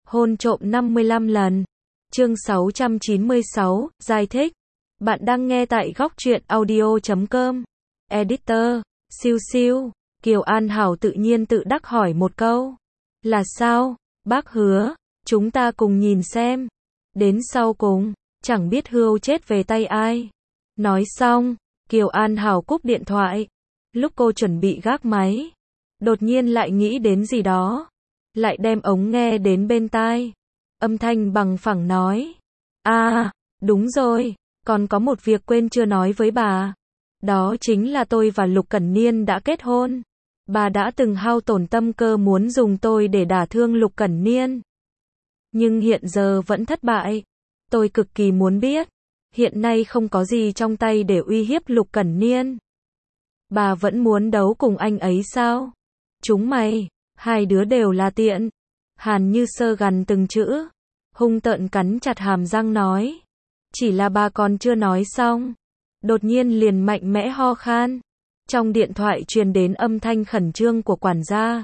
Hôn trộm 55 lần. Chương 696, giải thích. Bạn đang nghe tại góc truyện audio.com. Editor, siêu siêu. Kiều An Hảo tự nhiên tự đắc hỏi một câu. Là sao? Bác hứa, chúng ta cùng nhìn xem. Đến sau cùng, chẳng biết hươu chết về tay ai. Nói xong, Kiều An Hảo cúp điện thoại. Lúc cô chuẩn bị gác máy, đột nhiên lại nghĩ đến gì đó. Lại đem ống nghe đến bên tai. Âm thanh bằng phẳng nói. À, đúng rồi, còn có một việc quên chưa nói với bà. Đó chính là tôi và Lục Cẩn Niên đã kết hôn. Bà đã từng hao tổn tâm cơ muốn dùng tôi để đả thương Lục Cẩn Niên. Nhưng hiện giờ vẫn thất bại. Tôi cực kỳ muốn biết. Hiện nay không có gì trong tay để uy hiếp Lục Cẩn Niên. Bà vẫn muốn đấu cùng anh ấy sao? Chúng mày, hai đứa đều là tiện. Hàn Như Sơ gằn từng chữ. Hung tợn cắn chặt hàm răng nói. Chỉ là bà còn chưa nói xong. Đột nhiên liền mạnh mẽ ho khan. Trong điện thoại truyền đến âm thanh khẩn trương của quản gia.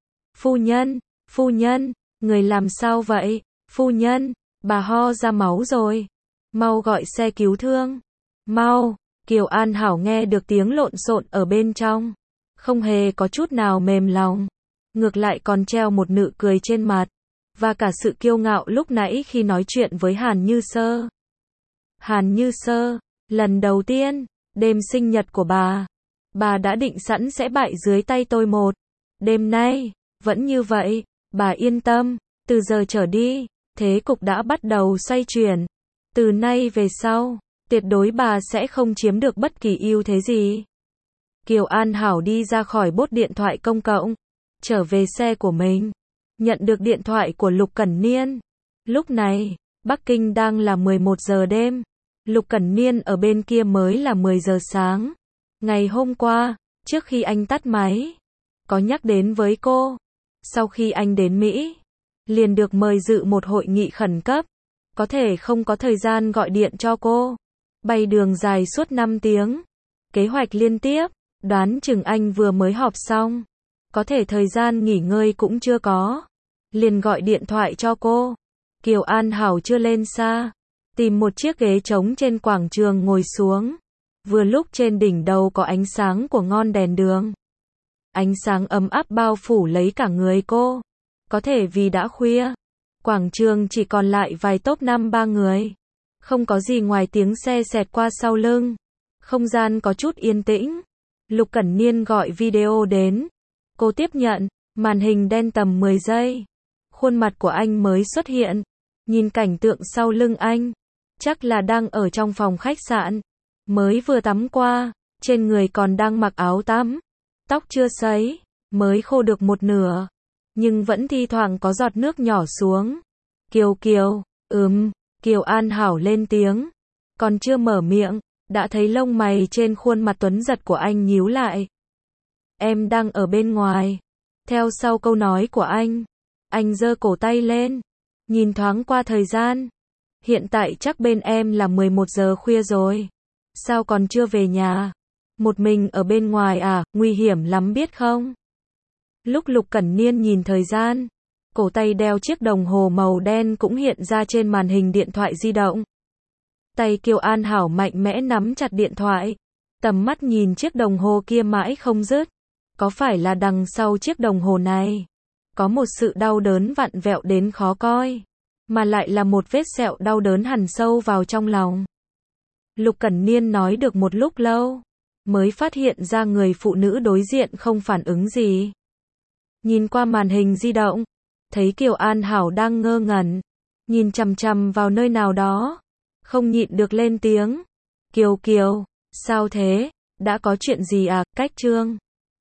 Phu nhân, người làm sao vậy? Phu nhân, bà ho ra máu rồi. Mau gọi xe cứu thương. Mau, Kiều An Hảo nghe được tiếng lộn xộn ở bên trong. Không hề có chút nào mềm lòng. Ngược lại còn treo một nụ cười trên mặt. Và cả sự kiêu ngạo lúc nãy khi nói chuyện với Hàn Như Sơ. Hàn Như Sơ, lần đầu tiên, đêm sinh nhật của bà đã định sẵn sẽ bại dưới tay tôi một. Đêm nay, vẫn như vậy, bà yên tâm, từ giờ trở đi, thế cục đã bắt đầu xoay chuyển. Từ nay về sau, tuyệt đối bà sẽ không chiếm được bất kỳ ưu thế gì. Kiều An Hảo đi ra khỏi bốt điện thoại công cộng, trở về xe của mình, nhận được điện thoại của Lục Cẩn Niên. Lúc này, Bắc Kinh đang là 11 giờ đêm, Lục Cẩn Niên ở bên kia mới là 10 giờ sáng. Ngày hôm qua, trước khi anh tắt máy, có nhắc đến với cô. Sau khi anh đến Mỹ, liền được mời dự một hội nghị khẩn cấp. Có thể không có thời gian gọi điện cho cô. Bay đường dài suốt 5 tiếng. Kế hoạch liên tiếp, đoán chừng anh vừa mới họp xong. Có thể thời gian nghỉ ngơi cũng chưa có. Liền gọi điện thoại cho cô. Kiều An Hảo chưa lên xa. Tìm một chiếc ghế trống trên quảng trường ngồi xuống. Vừa lúc trên đỉnh đầu có ánh sáng của ngọn đèn đường. Ánh sáng ấm áp bao phủ lấy cả người cô. Có thể vì đã khuya. Quảng trường chỉ còn lại vài top 5-3 người. Không có gì ngoài tiếng xe xẹt qua sau lưng. Không gian có chút yên tĩnh. Lục Cẩn Niên gọi video đến. Cô tiếp nhận, màn hình đen tầm 10 giây. Khuôn mặt của anh mới xuất hiện. Nhìn cảnh tượng sau lưng anh. Chắc là đang ở trong phòng khách sạn. Mới vừa tắm qua, trên người còn đang mặc áo tắm. Tóc chưa sấy, mới khô được một nửa. Nhưng vẫn thi thoảng có giọt nước nhỏ xuống. Kiều, Kiều An Hảo lên tiếng. Còn chưa mở miệng, đã thấy lông mày trên khuôn mặt tuấn giật của anh nhíu lại. Em đang ở bên ngoài. Theo sau câu nói của anh giơ cổ tay lên. Nhìn thoáng qua thời gian. Hiện tại chắc bên em là 11 giờ khuya rồi. Sao còn chưa về nhà? Một mình ở bên ngoài à, nguy hiểm lắm biết không? Lúc Lục Cẩn Niên nhìn thời gian, cổ tay đeo chiếc đồng hồ màu đen cũng hiện ra trên màn hình điện thoại di động. Tay Kiều An Hảo mạnh mẽ nắm chặt điện thoại, tầm mắt nhìn chiếc đồng hồ kia mãi không dứt. Có phải là đằng sau chiếc đồng hồ này có một sự đau đớn vặn vẹo đến khó coi, mà lại là một vết sẹo đau đớn hằn sâu vào trong lòng. Lục Cẩn Niên nói được một lúc lâu, mới phát hiện ra người phụ nữ đối diện không phản ứng gì. Nhìn qua màn hình di động, thấy Kiều An Hảo đang ngơ ngẩn, nhìn chằm chằm vào nơi nào đó, không nhịn được lên tiếng. Kiều, sao thế? Đã có chuyện gì à? Cách chương